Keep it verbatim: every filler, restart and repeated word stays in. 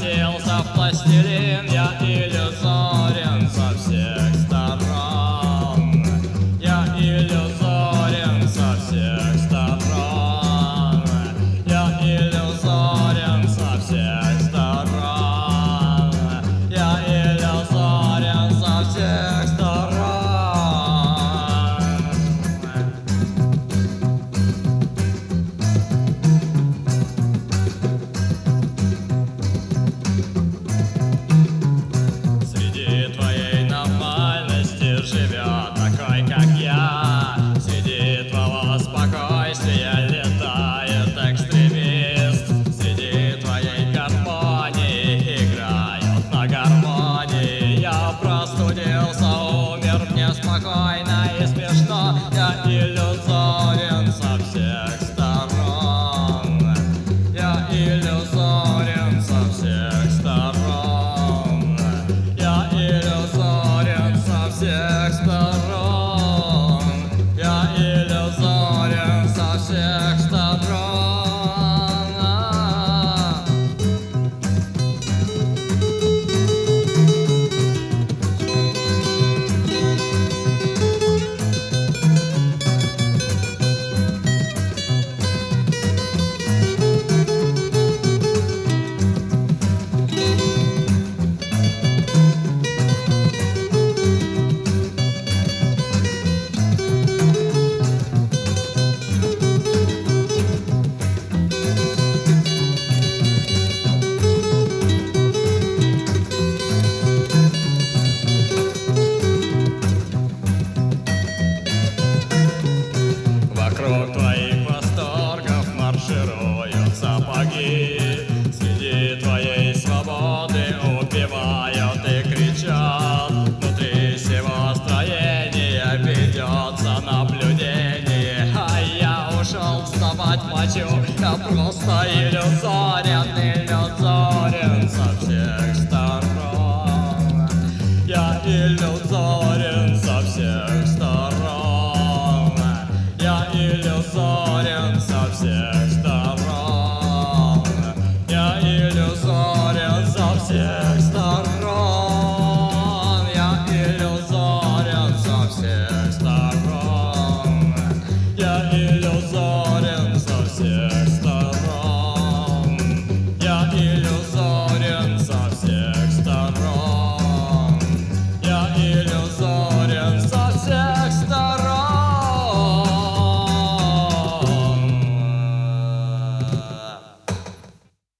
превратился в пластилин, я иллюзорен со всех сторон. Я иллюзорен со всех сторон. Я иллюзорен со всех сторон. Я иллюзорен со всех сторон. Среди твоей нормальности живет такой, как я. Среди твоего спокойствия летает экстремист. Среди твоей гармонии играют на гармонии. Я простудился, умер, мне спокойно и смешно. Я иллюзорен со всех сторон. Я иллюзорен со всех сторон. Я иллюзорен со всех сторон. Я иллюзорен со всех сторон. Вокруг твоих восторгов маршируют сапоги. Среди твоей свободы убивают и кричат. Внутри всего строения ведется наблюдение. А я ушел вставать мочу. Я просто иллюзорен, иллюзорен со всех сторон. Я иллюзорен со всех сторон. Я иллюзорен со всех сторон. Я иллюзорен со всех сторон. Я иллюзорен со всех сторон. Я иллюзорен со всех сторон. Я иллюзорен.